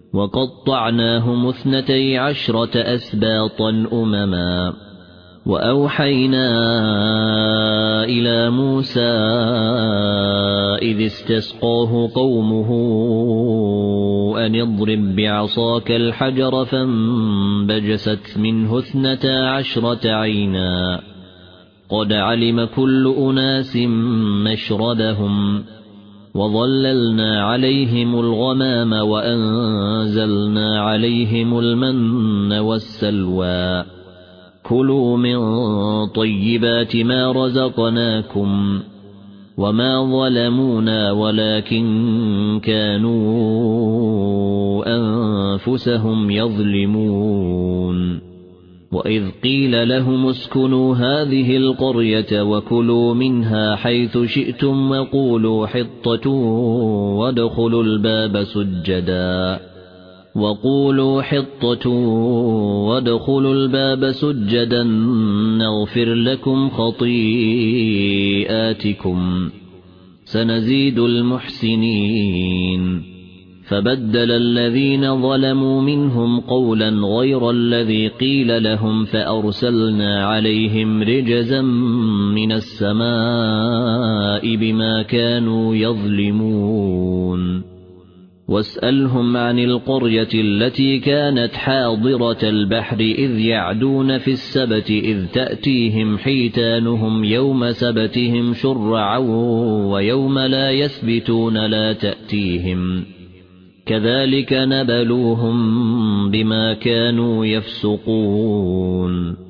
وقطعناهم 12 أسباطا أمما وأوحينا إلى موسى إذ استسقاه قومه أن اضرب بعصاك الحجر فانبجست منه 12 عينا قد علم كل أناس مشربهم وظللنا عليهم الغمام وأنزلنا عليهم المن والسلوى كلوا من طيبات ما رزقناكم وما ظلمونا ولكن كانوا أنفسهم يظلمون وإذ قيل لهم اسكنوا هذه القرية وكلوا منها حيث شئتم وقولوا حطة وادخلوا الباب سجدا نغفر لكم خطيئاتكم سنزيد المحسنين فبدل الذين ظلموا منهم قولا غير الذي قيل لهم فأرسلنا عليهم رجزا من السماء بما كانوا يظلمون واسألهم عن القرية التي كانت حاضرة البحر إذ يعدون في السبت إذ تأتيهم حيتانهم يوم سبتهم شرعا ويوم لا يسبتون لا تأتيهم كذلك نبلوهم بما كانوا يفسقون